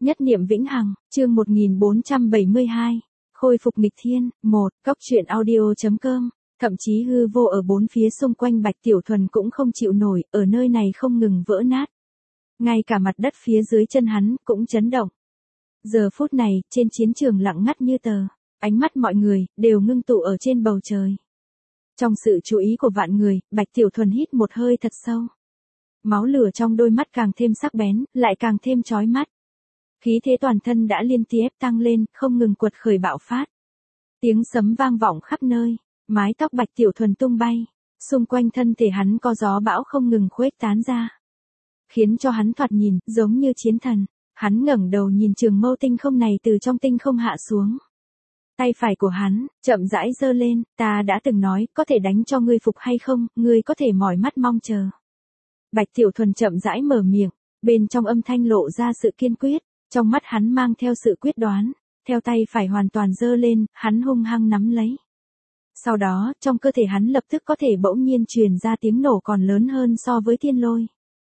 Nhất niệm vĩnh hằng, chương 1472. Khôi phục nghịch thiên, 1, Cốc truyện audio.com. Thậm chí hư vô ở bốn phía xung quanh Bạch Tiểu Thuần cũng không chịu nổi, ở nơi này không ngừng vỡ nát. Ngay cả mặt đất phía dưới chân hắn cũng chấn động. Giờ phút này, trên chiến trường lặng ngắt như tờ, ánh mắt mọi người đều ngưng tụ ở trên bầu trời. Trong sự chú ý của vạn người, Bạch Tiểu Thuần hít một hơi thật sâu. Máu lửa trong đôi mắt càng thêm sắc bén, lại càng thêm chói mắt. Khí thế toàn thân đã liên tiếp tăng lên, không ngừng quật khởi bạo phát. Tiếng sấm vang vọng khắp nơi, mái tóc Bạch Tiểu Thuần tung bay, xung quanh thân thể hắn có gió bão không ngừng khuếch tán ra, khiến cho hắn thoạt nhìn giống như chiến thần. Hắn ngẩng đầu nhìn trường mâu tinh không này từ trong tinh không hạ xuống. Tay phải của hắn chậm rãi giơ lên, ta đã từng nói, có thể đánh cho ngươi phục hay không, ngươi có thể mỏi mắt mong chờ. Bạch Tiểu Thuần chậm rãi mở miệng, bên trong âm thanh lộ ra sự kiên quyết, trong mắt hắn mang theo sự quyết đoán, theo tay phải hoàn toàn giơ lên, hắn hung hăng nắm lấy. Sau đó, trong cơ thể hắn lập tức có thể bỗng nhiên truyền ra tiếng nổ còn lớn hơn so với thiên lôi.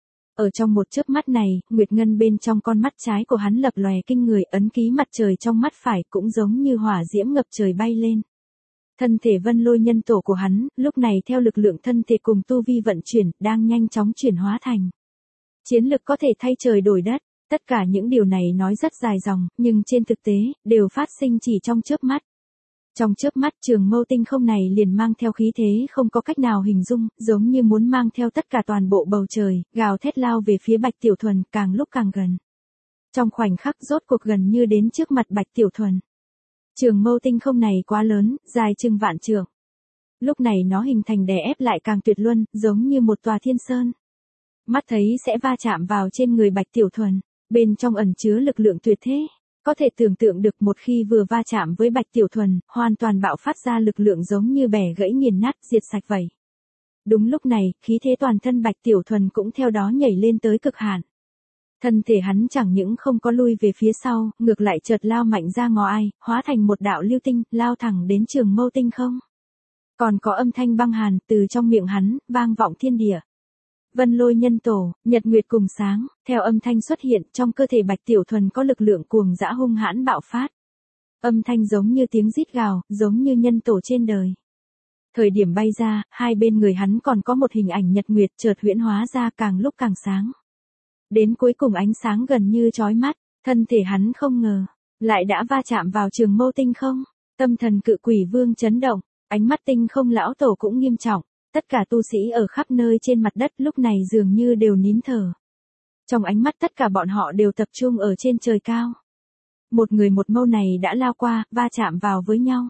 Ở trong một chớp mắt này, nguyệt ngân bên trong con mắt trái của hắn lập lòe kinh người, ấn ký mặt trời trong mắt phải cũng giống như hỏa diễm ngập trời bay lên. Thân thể vân lôi nhân tổ của hắn, lúc này theo lực lượng thân thể cùng tu vi vận chuyển, đang nhanh chóng chuyển hóa thành chiến lực có thể thay trời đổi đất. Tất cả những điều này nói rất dài dòng, nhưng trên thực tế, đều phát sinh chỉ trong chớp mắt. Trong chớp mắt trường mâu tinh không này liền mang theo khí thế không có cách nào hình dung, giống như muốn mang theo tất cả toàn bộ bầu trời, gào thét lao về phía Bạch Tiểu Thuần, càng lúc càng gần. Trong khoảnh khắc rốt cuộc gần như đến trước mặt Bạch Tiểu Thuần. Trường mâu tinh không này quá lớn, dài chừng vạn trượng. Lúc này nó hình thành đè ép lại càng tuyệt luân, giống như một tòa thiên sơn. Mắt thấy sẽ va chạm vào trên người Bạch Tiểu Thuần, bên trong ẩn chứa lực lượng tuyệt thế. Có thể tưởng tượng được một khi vừa va chạm với Bạch Tiểu Thuần, hoàn toàn bạo phát ra lực lượng giống như bẻ gãy nghiền nát diệt sạch vậy. Đúng lúc này, khí thế toàn thân Bạch Tiểu Thuần cũng theo đó nhảy lên tới cực hạn. Thân thể hắn chẳng những không có lui về phía sau, ngược lại chợt lao mạnh ra ngoài, hóa thành một đạo lưu tinh, lao thẳng đến trường mâu tinh không. Còn có âm thanh băng hàn từ trong miệng hắn, vang vọng thiên địa. Vân lôi nhân tổ, nhật nguyệt cùng sáng, theo âm thanh xuất hiện trong cơ thể Bạch Tiểu Thuần có lực lượng cuồng dã hung hãn bạo phát. Âm thanh giống như tiếng rít gào, giống như nhân tổ trên đời. Thời điểm bay ra, hai bên người hắn còn có một hình ảnh nhật nguyệt chợt huyễn hóa ra càng lúc càng sáng. Đến cuối cùng ánh sáng gần như chói mắt, thân thể hắn không ngờ, lại đã va chạm vào trường mâu tinh không. Tâm thần cự quỷ vương chấn động, ánh mắt tinh không lão tổ cũng nghiêm trọng. Tất cả tu sĩ ở khắp nơi trên mặt đất lúc này dường như đều nín thở. Trong ánh mắt tất cả bọn họ đều tập trung ở trên trời cao. Một người một mâu này đã lao qua, va chạm vào với nhau.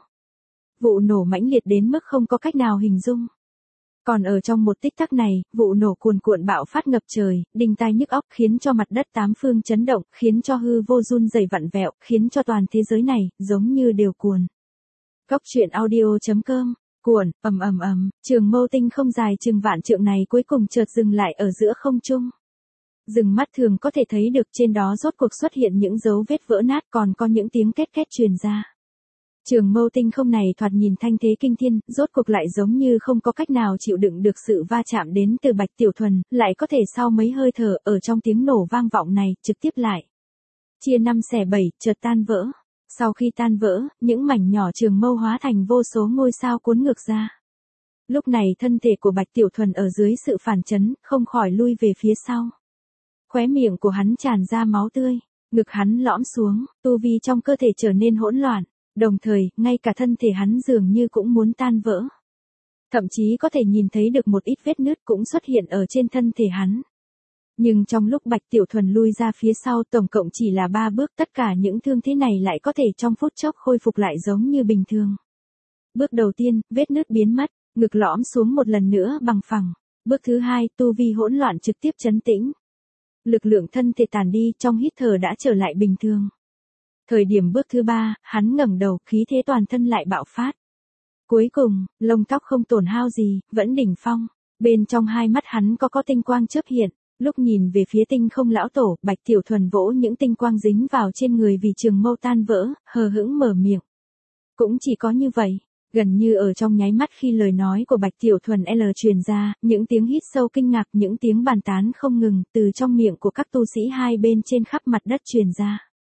Vụ nổ mãnh liệt đến mức không có cách nào hình dung. Còn ở trong một tích tắc này, vụ nổ cuồn cuộn bạo phát ngập trời, đinh tai nhức óc khiến cho mặt đất tám phương chấn động, khiến cho hư vô run rẩy vặn vẹo, khiến cho toàn thế giới này giống như đều cuồn. Cốc truyện audio.com. Cuộn, trường mâu tinh không dài chừng vạn trượng này cuối cùng chợt dừng lại ở giữa không trung. Dừng mắt thường có thể thấy được trên đó rốt cuộc xuất hiện những dấu vết vỡ nát, còn có những tiếng két két truyền ra. Trường mâu tinh không này thoạt nhìn thanh thế kinh thiên, rốt cuộc lại giống như không có cách nào chịu đựng được sự va chạm đến từ Bạch Tiểu Thuần, lại có thể sau mấy hơi thở ở trong tiếng nổ vang vọng này, trực tiếp lại chia 5 xẻ 7, chợt tan vỡ. Sau khi tan vỡ, những mảnh nhỏ trường mâu hóa thành vô số ngôi sao cuốn ngược ra. Lúc này thân thể của Bạch Tiểu Thuần ở dưới sự phản chấn, không khỏi lui về phía sau. Khóe miệng của hắn tràn ra máu tươi, ngực hắn lõm xuống, tu vi trong cơ thể trở nên hỗn loạn, đồng thời, ngay cả thân thể hắn dường như cũng muốn tan vỡ. Thậm chí có thể nhìn thấy được một ít vết nứt cũng xuất hiện ở trên thân thể hắn. Nhưng trong lúc Bạch Tiểu Thuần lui ra phía sau tổng cộng chỉ là 3 bước, tất cả những thương thế này lại có thể trong phút chốc khôi phục lại giống như bình thường. Bước đầu tiên, vết nứt biến mất, ngực lõm xuống một lần nữa bằng phẳng. Bước thứ hai, tu vi hỗn loạn trực tiếp trấn tĩnh. Lực lượng thân thể tàn đi, trong hít thở đã trở lại bình thường. Thời điểm bước thứ ba, hắn ngẩng đầu, khí thế toàn thân lại bạo phát. Cuối cùng, lông tóc không tổn hao gì, vẫn đỉnh phong. Bên trong hai mắt hắn có tinh quang chớp hiện. Lúc nhìn về phía tinh không lão tổ, Bạch Tiểu Thuần vỗ những tinh quang dính vào trên người vì trường mâu tan vỡ, hờ hững mở miệng. Cũng chỉ có như vậy, gần như ở trong nháy mắt khi lời nói của Bạch Tiểu Thuần truyền ra, những tiếng hít sâu kinh ngạc, những tiếng bàn tán không ngừng từ trong miệng của các tu sĩ hai bên trên khắp mặt đất truyền ra.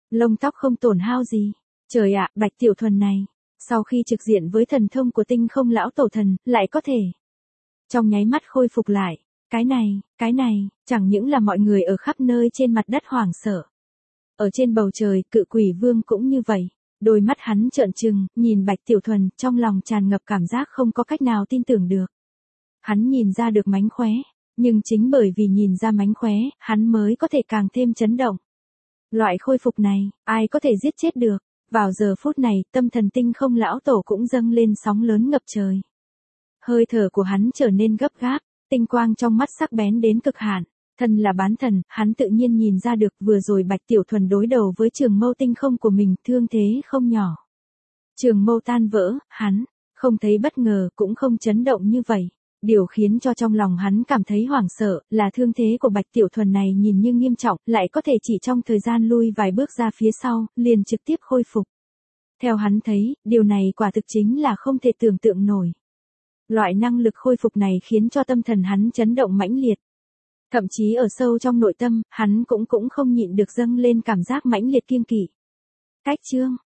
Lông tóc không tổn hao gì. Trời ạ, Bạch Tiểu Thuần này, sau khi trực diện với thần thông của Tinh Không lão tổ thần, lại có thể trong nháy mắt khôi phục lại. Cái này, chẳng những là mọi người ở khắp nơi trên mặt đất hoảng sợ. Ở trên bầu trời, Cự Quỷ Vương cũng như vậy. Đôi mắt hắn trợn trừng, nhìn Bạch Tiểu Thuần, trong lòng tràn ngập cảm giác không có cách nào tin tưởng được. Hắn nhìn ra được mánh khóe, nhưng chính bởi vì nhìn ra mánh khóe, hắn mới có thể càng thêm chấn động. Loại khôi phục này, ai có thể giết chết được? Vào giờ phút này, tâm thần Tinh Không lão tổ cũng dâng lên sóng lớn ngập trời. Hơi thở của hắn trở nên gấp gáp, tinh quang trong mắt sắc bén đến cực hạn. Thân là bán thần, hắn tự nhiên nhìn ra được vừa rồi Bạch Tiểu Thuần đối đầu với trường mâu tinh không của mình thương thế không nhỏ. Trường mâu tan vỡ, hắn không thấy bất ngờ cũng không chấn động như vậy. Điều khiến cho trong lòng hắn cảm thấy hoảng sợ là thương thế của Bạch Tiểu Thuần này nhìn như nghiêm trọng, lại có thể chỉ trong thời gian lui vài bước ra phía sau, liền trực tiếp khôi phục. Theo hắn thấy, điều này quả thực chính là không thể tưởng tượng nổi. Loại năng lực khôi phục này khiến cho tâm thần hắn chấn động mãnh liệt. Thậm chí ở sâu trong nội tâm, hắn cũng không nhịn được dâng lên cảm giác mãnh liệt kiêng kỵ. Cách chương